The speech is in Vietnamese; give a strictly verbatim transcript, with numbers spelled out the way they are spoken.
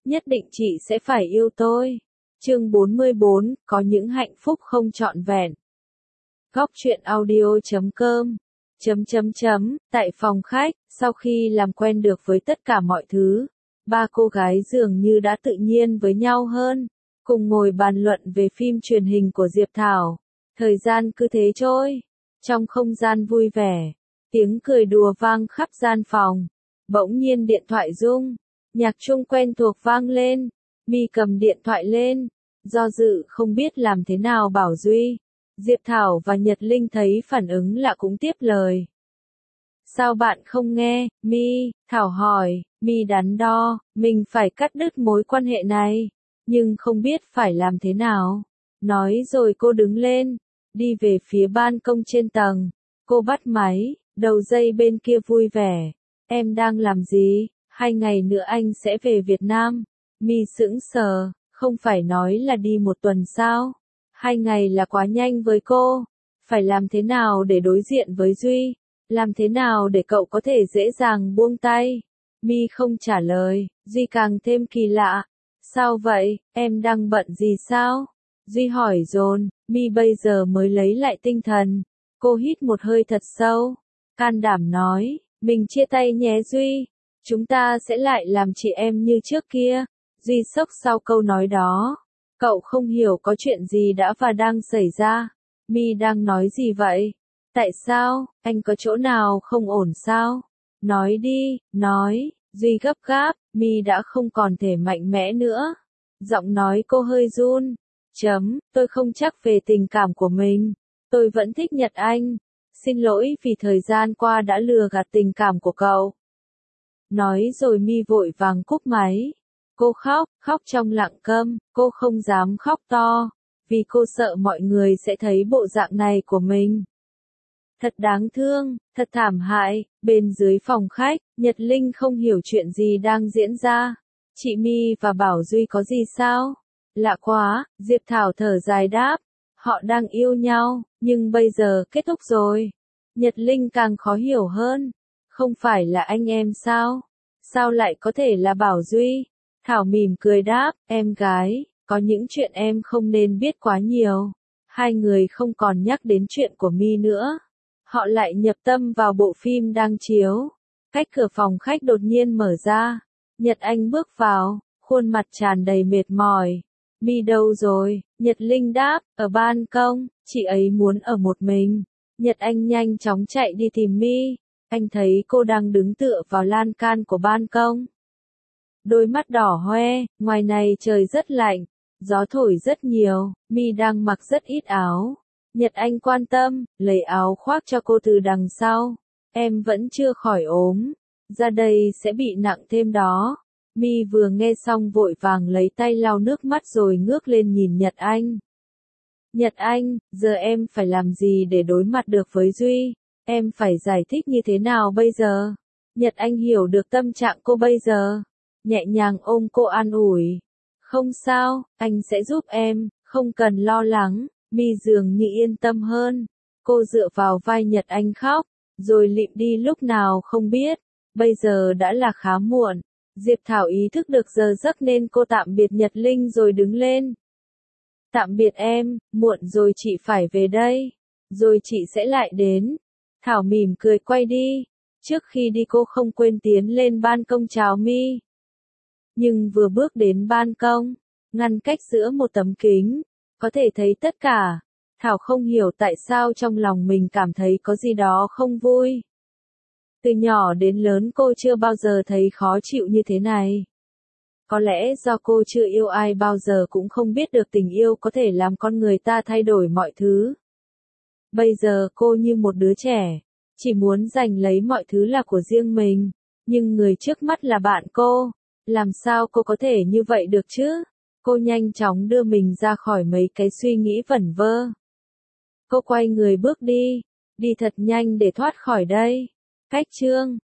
nhất định chị sẽ phải yêu tôi. Chương bốn mươi bốn, có những hạnh phúc không trọn vẹn. Góc truyện audio chấm com chấm chấm chấm, tại phòng khách, sau khi làm quen được với tất cả mọi thứ, ba cô gái dường như đã tự nhiên với nhau hơn, cùng ngồi bàn luận về phim truyền hình của Diệp Thảo. Thời gian cứ thế trôi, trong không gian vui vẻ, tiếng cười đùa vang khắp gian phòng. Bỗng nhiên điện thoại rung, nhạc trung quen thuộc vang lên, My cầm điện thoại lên, do dự không biết làm thế nào bảo Duy. Diệp Thảo và Nhật Linh thấy phản ứng lạ cũng tiếp lời. Sao bạn không nghe, My? Thảo hỏi. My đắn đo, mình phải cắt đứt mối quan hệ này, nhưng không biết phải làm thế nào. Nói rồi cô đứng lên, đi về phía ban công trên tầng. Cô bắt máy, đầu dây bên kia vui vẻ. Em đang làm gì? Hai ngày nữa anh sẽ về Việt Nam. My sững sờ, không phải nói là đi một tuần sao? Hai ngày là quá nhanh với cô. Phải làm thế nào để đối diện với Duy? Làm thế nào để cậu có thể dễ dàng buông tay? My không trả lời, Duy càng thêm kỳ lạ. Sao vậy, em đang bận gì sao? Duy hỏi dồn, My bây giờ mới lấy lại tinh thần. Cô hít một hơi thật sâu, can đảm nói, mình chia tay nhé Duy. Chúng ta sẽ lại làm chị em như trước kia. Duy sốc sau câu nói đó. Cậu không hiểu có chuyện gì đã và đang xảy ra. My đang nói gì vậy? Tại sao, anh có chỗ nào không ổn sao? Nói đi, nói. Duy gấp gáp, My đã không còn thể mạnh mẽ nữa. Giọng nói cô hơi run. Chấm, tôi không chắc về tình cảm của mình. Tôi vẫn thích Nhật Anh. Xin lỗi vì thời gian qua đã lừa gạt tình cảm của cậu. Nói rồi My vội vàng cúp máy. Cô khóc, khóc trong lặng câm, cô không dám khóc to, vì cô sợ mọi người sẽ thấy bộ dạng này của mình. Thật đáng thương, thật thảm hại. Bên dưới phòng khách, Nhật Linh không hiểu chuyện gì đang diễn ra. Chị My và Bảo Duy có gì sao? Lạ quá, Diệp Thảo thở dài đáp. Họ đang yêu nhau, nhưng bây giờ kết thúc rồi. Nhật Linh càng khó hiểu hơn. Không phải là anh em sao? Sao lại có thể là Bảo Duy? Thảo mỉm cười đáp, em gái, có những chuyện em không nên biết quá nhiều. Hai người không còn nhắc đến chuyện của My nữa. Họ lại nhập tâm vào bộ phim đang chiếu. Cách cửa phòng khách đột nhiên mở ra. Nhật Anh bước vào, khuôn mặt tràn đầy mệt mỏi. My đâu rồi? Nhật Linh đáp, ở ban công, chị ấy muốn ở một mình. Nhật Anh nhanh chóng chạy đi tìm My. Anh thấy cô đang đứng tựa vào lan can của ban công. Đôi mắt đỏ hoe, ngoài này trời rất lạnh, gió thổi rất nhiều, My đang mặc rất ít áo. Nhật Anh quan tâm, lấy áo khoác cho cô từ đằng sau. Em vẫn chưa khỏi ốm, ra đây sẽ bị nặng thêm đó. My vừa nghe xong vội vàng lấy tay lau nước mắt rồi ngước lên nhìn Nhật Anh. Nhật Anh, giờ em phải làm gì để đối mặt được với Duy? Em phải giải thích như thế nào bây giờ? Nhật Anh hiểu được tâm trạng cô bây giờ. Nhẹ nhàng ôm cô an ủi. Không sao, anh sẽ giúp em, không cần lo lắng. My dường như yên tâm hơn. Cô dựa vào vai Nhật Anh khóc, rồi lịm đi lúc nào không biết. Bây giờ đã là khá muộn. Diệp Thảo ý thức được giờ giấc nên cô tạm biệt Nhật Linh rồi đứng lên. Tạm biệt em, muộn rồi chị phải về đây. Rồi chị sẽ lại đến. Thảo mỉm cười quay đi. Trước khi đi cô không quên tiến lên ban công chào My. Nhưng vừa bước đến ban công, ngăn cách giữa một tấm kính, có thể thấy tất cả. Thảo không hiểu tại sao trong lòng mình cảm thấy có gì đó không vui. Từ nhỏ đến lớn cô chưa bao giờ thấy khó chịu như thế này. Có lẽ do cô chưa yêu ai bao giờ cũng không biết được tình yêu có thể làm con người ta thay đổi mọi thứ. Bây giờ cô như một đứa trẻ, chỉ muốn giành lấy mọi thứ là của riêng mình, nhưng người trước mắt là bạn cô. Làm sao cô có thể như vậy được chứ? Cô nhanh chóng đưa mình ra khỏi mấy cái suy nghĩ vẩn vơ. Cô quay người bước đi, đi thật nhanh để thoát khỏi đây. Cách chương